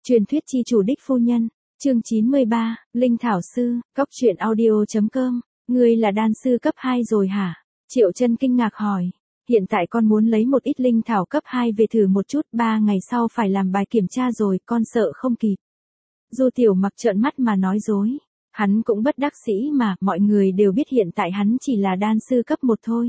Truyền thuyết chi chủ đích phu nhân, chương 93, Linh Thảo Sư, Cóc truyện audio.com, ngươi là đan sư cấp 2 rồi hả? Triệu Chân kinh ngạc hỏi. Hiện tại con muốn lấy một ít linh thảo cấp 2 về thử một chút, 3 ngày sau phải làm bài kiểm tra rồi, con sợ không kịp. Du Tiểu Mặc trợn mắt mà nói dối. Hắn cũng bất đắc dĩ mà, mọi người đều biết hiện tại hắn chỉ là đan sư cấp 1 thôi.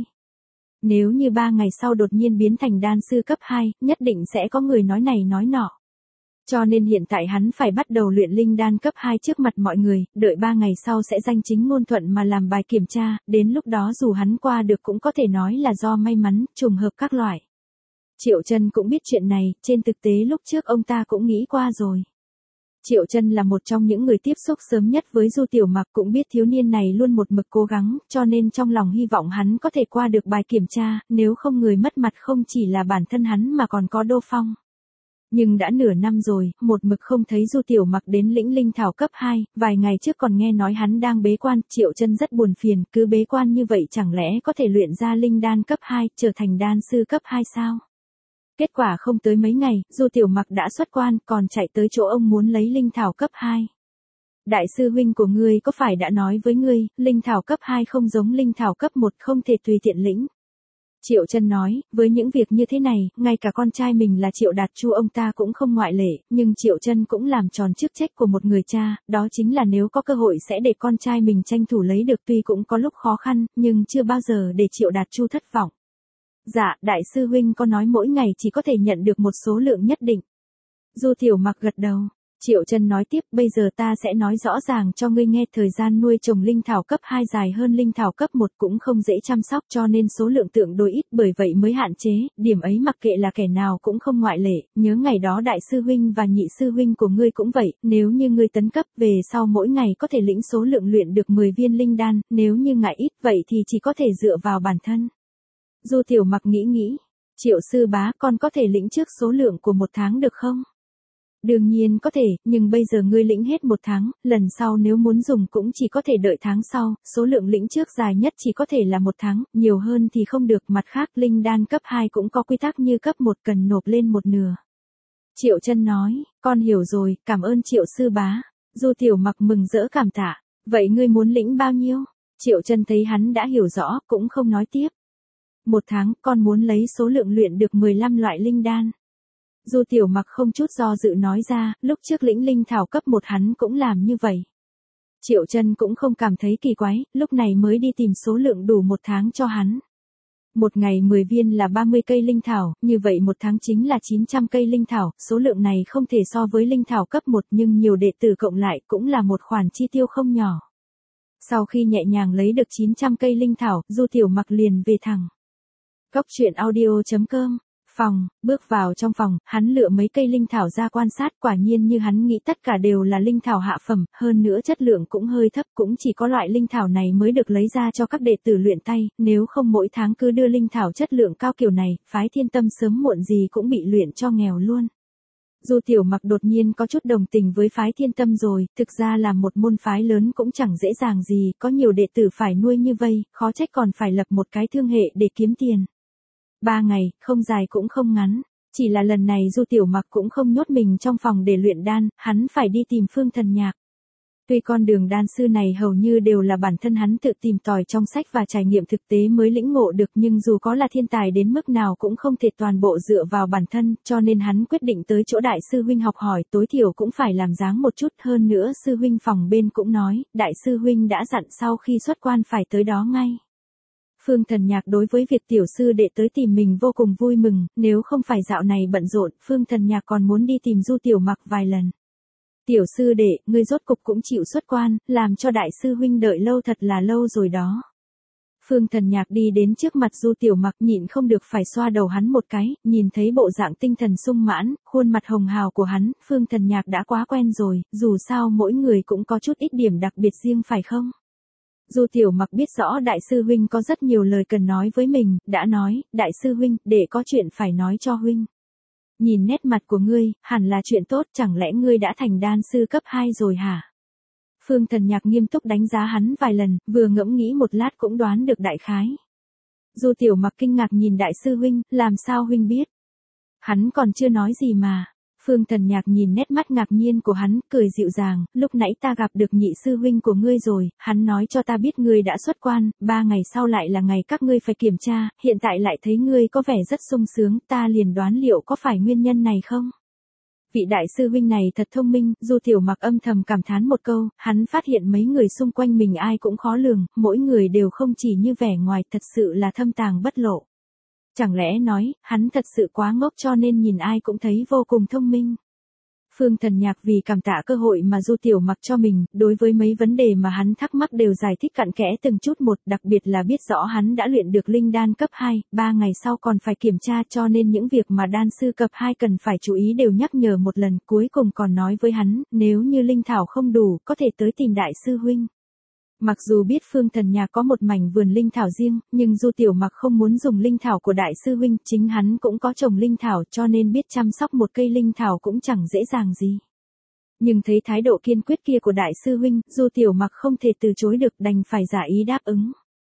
Nếu như 3 ngày sau đột nhiên biến thành đan sư cấp 2, nhất định sẽ có người nói này nói nọ. Cho nên hiện tại hắn phải bắt đầu luyện linh đan cấp 2 trước mặt mọi người, đợi 3 ngày sau sẽ danh chính ngôn thuận mà làm bài kiểm tra, đến lúc đó dù hắn qua được cũng có thể nói là do may mắn, trùng hợp các loại. Triệu Chân cũng biết chuyện này, trên thực tế lúc trước ông ta cũng nghĩ qua rồi. Triệu Chân là một trong những người tiếp xúc sớm nhất với Du Tiểu Mặc, cũng biết thiếu niên này luôn một mực cố gắng, cho nên trong lòng hy vọng hắn có thể qua được bài kiểm tra, nếu không người mất mặt không chỉ là bản thân hắn mà còn có Đô Phong. Nhưng đã nửa năm rồi, một mực không thấy Du Tiểu Mặc đến lĩnh linh thảo cấp 2, vài ngày trước còn nghe nói hắn đang bế quan, Triệu Chân rất buồn phiền, cứ bế quan như vậy chẳng lẽ có thể luyện ra linh đan cấp 2, trở thành đan sư cấp 2 sao? Kết quả không tới mấy ngày, Du Tiểu Mặc đã xuất quan, còn chạy tới chỗ ông muốn lấy linh thảo cấp 2. Đại sư huynh của ngươi có phải đã nói với ngươi, linh thảo cấp 2 không giống linh thảo cấp 1, không thể tùy tiện lĩnh. Triệu Chân nói, với những việc như thế này, ngay cả con trai mình là Triệu Đạt Chu ông ta cũng không ngoại lệ, nhưng Triệu Chân cũng làm tròn chức trách của một người cha, đó chính là nếu có cơ hội sẽ để con trai mình tranh thủ lấy được, tuy cũng có lúc khó khăn, nhưng chưa bao giờ để Triệu Đạt Chu thất vọng. Dạ, đại sư huynh có nói mỗi ngày chỉ có thể nhận được một số lượng nhất định. Du Tiểu Mặc gật đầu. Triệu Chân nói tiếp, bây giờ ta sẽ nói rõ ràng cho ngươi nghe, thời gian nuôi trồng linh thảo cấp 2 dài hơn linh thảo cấp 1 cũng không dễ chăm sóc, cho nên số lượng tượng đôi ít, bởi vậy mới hạn chế, điểm ấy mặc kệ là kẻ nào cũng không ngoại lệ, nhớ ngày đó đại sư huynh và nhị sư huynh của ngươi cũng vậy, nếu như ngươi tấn cấp về sau mỗi ngày có thể lĩnh số lượng luyện được 10 viên linh đan, nếu như ngại ít vậy thì chỉ có thể dựa vào bản thân. Du Tiểu Mặc nghĩ, Triệu sư bá, con có thể lĩnh trước số lượng của 1 tháng được không? Đương nhiên có thể, nhưng bây giờ ngươi lĩnh hết 1 tháng, lần sau nếu muốn dùng cũng chỉ có thể đợi tháng sau, số lượng lĩnh trước dài nhất chỉ có thể là 1 tháng, nhiều hơn thì không được, mặt khác linh đan cấp 2 cũng có quy tắc như cấp 1 cần nộp lên 1/2. Triệu Chân nói, con hiểu rồi, cảm ơn Triệu sư bá. Du Tiểu Mặc mừng rỡ cảm tạ, vậy ngươi muốn lĩnh bao nhiêu? Triệu Chân thấy hắn đã hiểu rõ, cũng không nói tiếp. 1 tháng, con muốn lấy số lượng luyện được 15 loại linh đan. Du Tiểu Mặc không chút do dự nói ra, lúc trước lĩnh linh thảo cấp 1 hắn cũng làm như vậy. Triệu Chân cũng không cảm thấy kỳ quái, lúc này mới đi tìm số lượng đủ 1 tháng cho hắn. Một ngày 10 viên là 30 cây linh thảo, như vậy 1 tháng chính là 900 cây linh thảo, số lượng này không thể so với linh thảo cấp 1 nhưng nhiều đệ tử cộng lại cũng là một khoản chi tiêu không nhỏ. Sau khi nhẹ nhàng lấy được 900 cây linh thảo, Du Tiểu Mặc liền về thẳng Cóc truyện audio.com. Phòng, bước vào trong phòng, hắn lựa mấy cây linh thảo ra quan sát, quả nhiên như hắn nghĩ tất cả đều là linh thảo hạ phẩm, hơn nữa chất lượng cũng hơi thấp, cũng chỉ có loại linh thảo này mới được lấy ra cho các đệ tử luyện tay, nếu không mỗi tháng cứ đưa linh thảo chất lượng cao kiểu này, phái Thiên Tâm sớm muộn gì cũng bị luyện cho nghèo luôn. Du Tiểu Mặc đột nhiên có chút đồng tình với phái Thiên Tâm rồi, thực ra là một môn phái lớn cũng chẳng dễ dàng gì, có nhiều đệ tử phải nuôi như vây, khó trách còn phải lập một cái thương hệ để kiếm tiền. 3 ngày, không dài cũng không ngắn. Chỉ là lần này Du Tiểu Mặc cũng không nhốt mình trong phòng để luyện đan, hắn phải đi tìm Phương Thần Nhạc. Tuy con đường đan sư này hầu như đều là bản thân hắn tự tìm tòi trong sách và trải nghiệm thực tế mới lĩnh ngộ được, nhưng dù có là thiên tài đến mức nào cũng không thể toàn bộ dựa vào bản thân, cho nên hắn quyết định tới chỗ đại sư huynh học hỏi, tối thiểu cũng phải làm dáng một chút, hơn nữa sư huynh phòng bên cũng nói, đại sư huynh đã dặn sau khi xuất quan phải tới đó ngay. Phương Thần Nhạc đối với việc tiểu sư đệ tới tìm mình vô cùng vui mừng, nếu không phải dạo này bận rộn, Phương Thần Nhạc còn muốn đi tìm Du Tiểu Mặc vài lần. Tiểu sư đệ, ngươi rốt cục cũng chịu xuất quan, làm cho đại sư huynh đợi lâu thật là lâu rồi đó. Phương Thần Nhạc đi đến trước mặt Du Tiểu Mặc, nhịn không được phải xoa đầu hắn một cái, nhìn thấy bộ dạng tinh thần sung mãn, khuôn mặt hồng hào của hắn, Phương Thần Nhạc đã quá quen rồi, dù sao mỗi người cũng có chút ít điểm đặc biệt riêng phải không? Du Tiểu Mặc biết rõ đại sư huynh có rất nhiều lời cần nói với mình, đã nói, đại sư huynh, để có chuyện phải nói cho huynh. Nhìn nét mặt của ngươi, hẳn là chuyện tốt, chẳng lẽ ngươi đã thành đan sư cấp 2 rồi hả? Phương Thần Nhạc nghiêm túc đánh giá hắn vài lần, vừa ngẫm nghĩ một lát cũng đoán được đại khái. Du Tiểu Mặc kinh ngạc nhìn đại sư huynh, làm sao huynh biết? Hắn còn chưa nói gì mà. Phương Thần Nhạc nhìn nét mắt ngạc nhiên của hắn, cười dịu dàng, lúc nãy ta gặp được nhị sư huynh của ngươi rồi, hắn nói cho ta biết ngươi đã xuất quan, 3 ngày sau lại là ngày các ngươi phải kiểm tra, hiện tại lại thấy ngươi có vẻ rất sung sướng, ta liền đoán liệu có phải nguyên nhân này không? Vị đại sư huynh này thật thông minh, Du Tiểu Mặc âm thầm cảm thán một câu, hắn phát hiện mấy người xung quanh mình ai cũng khó lường, mỗi người đều không chỉ như vẻ ngoài, thật sự là thâm tàng bất lộ. Chẳng lẽ nói, hắn thật sự quá ngốc cho nên nhìn ai cũng thấy vô cùng thông minh. Phương Thần Nhạc vì cảm tạ cơ hội mà Du Tiểu Mặc cho mình, đối với mấy vấn đề mà hắn thắc mắc đều giải thích cặn kẽ từng chút một, đặc biệt là biết rõ hắn đã luyện được linh đan cấp 2, 3 ngày sau còn phải kiểm tra cho nên những việc mà đan sư cấp 2 cần phải chú ý đều nhắc nhở một lần, cuối cùng còn nói với hắn, nếu như linh thảo không đủ, có thể tới tìm đại sư huynh. Mặc dù biết Phương Thần Nhạc có một mảnh vườn linh thảo riêng, nhưng Du Tiểu Mặc không muốn dùng linh thảo của đại sư huynh, chính hắn cũng có trồng linh thảo cho nên biết chăm sóc một cây linh thảo cũng chẳng dễ dàng gì. Nhưng thấy thái độ kiên quyết kia của đại sư huynh, Du Tiểu Mặc không thể từ chối được, đành phải giả ý đáp ứng.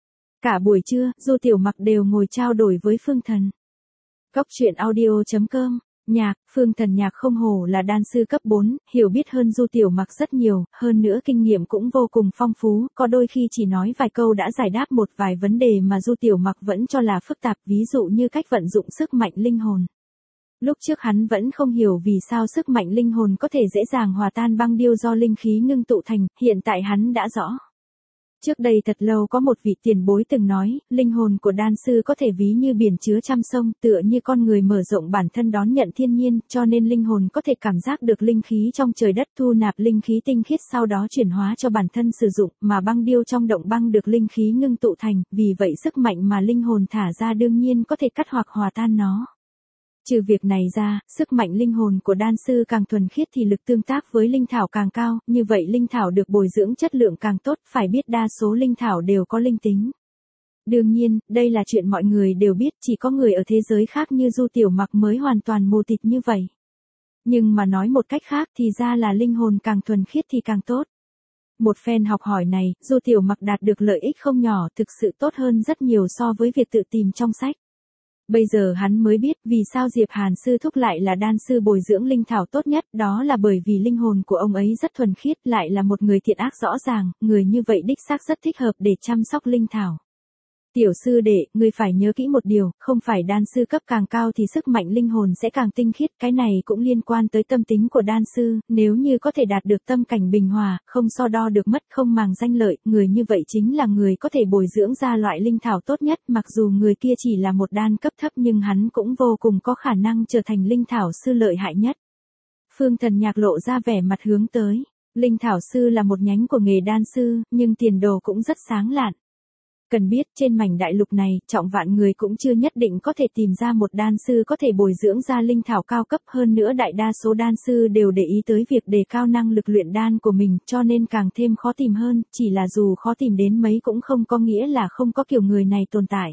Cả buổi trưa, Du Tiểu Mặc đều ngồi trao đổi với Phương Thần. Góc truyện audio.com Nhạc, Phương Thần Nhạc không hổ là đan sư cấp 4, hiểu biết hơn Du Tiểu Mặc rất nhiều, hơn nữa kinh nghiệm cũng vô cùng phong phú, có đôi khi chỉ nói vài câu đã giải đáp một vài vấn đề mà Du Tiểu Mặc vẫn cho là phức tạp, ví dụ như cách vận dụng sức mạnh linh hồn. Lúc trước hắn vẫn không hiểu vì sao sức mạnh linh hồn có thể dễ dàng hòa tan băng điêu do linh khí ngưng tụ thành, hiện tại hắn đã rõ. Trước đây thật lâu có một vị tiền bối từng nói, linh hồn của đan sư có thể ví như biển chứa trăm sông, tựa như con người mở rộng bản thân đón nhận thiên nhiên, cho nên linh hồn có thể cảm giác được linh khí trong trời đất, thu nạp linh khí tinh khiết sau đó chuyển hóa cho bản thân sử dụng, mà băng điêu trong động băng được linh khí ngưng tụ thành, vì vậy sức mạnh mà linh hồn thả ra đương nhiên có thể cắt hoặc hòa tan nó. Trừ việc này ra, sức mạnh linh hồn của đan sư càng thuần khiết thì lực tương tác với linh thảo càng cao, như vậy linh thảo được bồi dưỡng chất lượng càng tốt, phải biết đa số linh thảo đều có linh tính. Đương nhiên, đây là chuyện mọi người đều biết, chỉ có người ở thế giới khác như Du Tiểu Mặc mới hoàn toàn mù tịt như vậy. Nhưng mà nói một cách khác thì ra là linh hồn càng thuần khiết thì càng tốt. Một phen học hỏi này, Du Tiểu Mặc đạt được lợi ích không nhỏ, thực sự tốt hơn rất nhiều so với việc tự tìm trong sách. Bây giờ hắn mới biết vì sao Diệp Hàn sư thúc lại là đan sư bồi dưỡng linh thảo tốt nhất, đó là bởi vì linh hồn của ông ấy rất thuần khiết, lại là một người thiện ác rõ ràng, người như vậy đích xác rất thích hợp để chăm sóc linh thảo. Tiểu sư đệ, ngươi phải nhớ kỹ một điều, không phải đan sư cấp càng cao thì sức mạnh linh hồn sẽ càng tinh khiết, cái này cũng liên quan tới tâm tính của đan sư, nếu như có thể đạt được tâm cảnh bình hòa, không so đo được mất, không màng danh lợi, người như vậy chính là người có thể bồi dưỡng ra loại linh thảo tốt nhất, mặc dù người kia chỉ là một đan cấp thấp nhưng hắn cũng vô cùng có khả năng trở thành linh thảo sư lợi hại nhất. Phương Thần Nhạc lộ ra vẻ mặt hướng tới, linh thảo sư là một nhánh của nghề đan sư, nhưng tiền đồ cũng rất sáng lạn. Cần biết trên mảnh đại lục này, trọng vạn người cũng chưa nhất định có thể tìm ra một đan sư có thể bồi dưỡng ra linh thảo cao cấp, hơn nữa đại đa số đan sư đều để ý tới việc đề cao năng lực luyện đan của mình, cho nên càng thêm khó tìm hơn, chỉ là dù khó tìm đến mấy cũng không có nghĩa là không có kiểu người này tồn tại.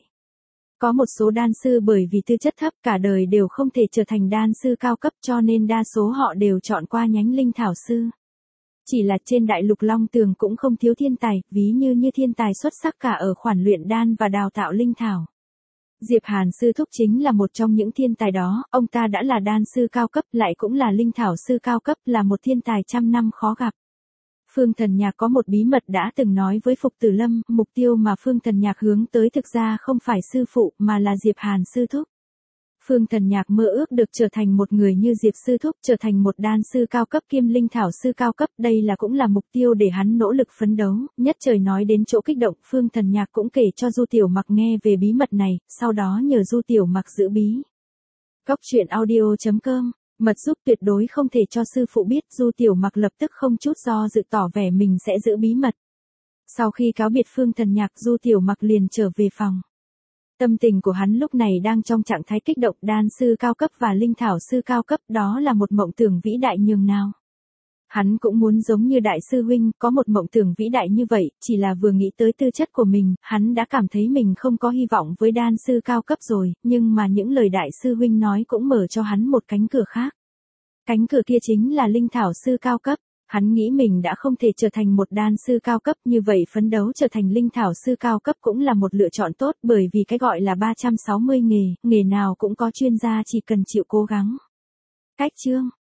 Có một số đan sư bởi vì tư chất thấp cả đời đều không thể trở thành đan sư cao cấp cho nên đa số họ đều chọn qua nhánh linh thảo sư. Chỉ là trên đại lục Long Tường cũng không thiếu thiên tài, ví như thiên tài xuất sắc cả ở khoản luyện đan và đào tạo linh thảo. Diệp Hàn sư thúc chính là một trong những thiên tài đó, ông ta đã là đan sư cao cấp lại cũng là linh thảo sư cao cấp, là một thiên tài trăm năm khó gặp. Phương Thần Nhạc có một bí mật đã từng nói với Phục Tử Lâm, mục tiêu mà Phương Thần Nhạc hướng tới thực ra không phải sư phụ mà là Diệp Hàn sư thúc. Phương Thần Nhạc mơ ước được trở thành một người như Diệp sư thúc, trở thành một đan sư cao cấp kiêm linh thảo sư cao cấp, đây là cũng là mục tiêu để hắn nỗ lực phấn đấu. Nhất trời nói đến chỗ kích động, Phương Thần Nhạc cũng kể cho Du Tiểu Mặc nghe về bí mật này, sau đó nhờ Du Tiểu Mặc giữ bí. Góc truyện audio.com Mật giúp tuyệt đối không thể cho sư phụ biết, Du Tiểu Mặc lập tức không chút do dự tỏ vẻ mình sẽ giữ bí mật. Sau khi cáo biệt Phương Thần Nhạc, Du Tiểu Mặc liền trở về phòng. Tâm tình của hắn lúc này đang trong trạng thái kích động, đan sư cao cấp và linh thảo sư cao cấp, đó là một mộng tưởng vĩ đại nhường nào. Hắn cũng muốn giống như đại sư huynh, có một mộng tưởng vĩ đại như vậy, chỉ là vừa nghĩ tới tư chất của mình, hắn đã cảm thấy mình không có hy vọng với đan sư cao cấp rồi, nhưng mà những lời đại sư huynh nói cũng mở cho hắn một cánh cửa khác. Cánh cửa kia chính là linh thảo sư cao cấp. Hắn nghĩ mình đã không thể trở thành một đan sư cao cấp, như vậy phấn đấu trở thành linh thảo sư cao cấp cũng là một lựa chọn tốt, bởi vì cái gọi là 360 nghề, nghề nào cũng có chuyên gia, chỉ cần chịu cố gắng. Cách chương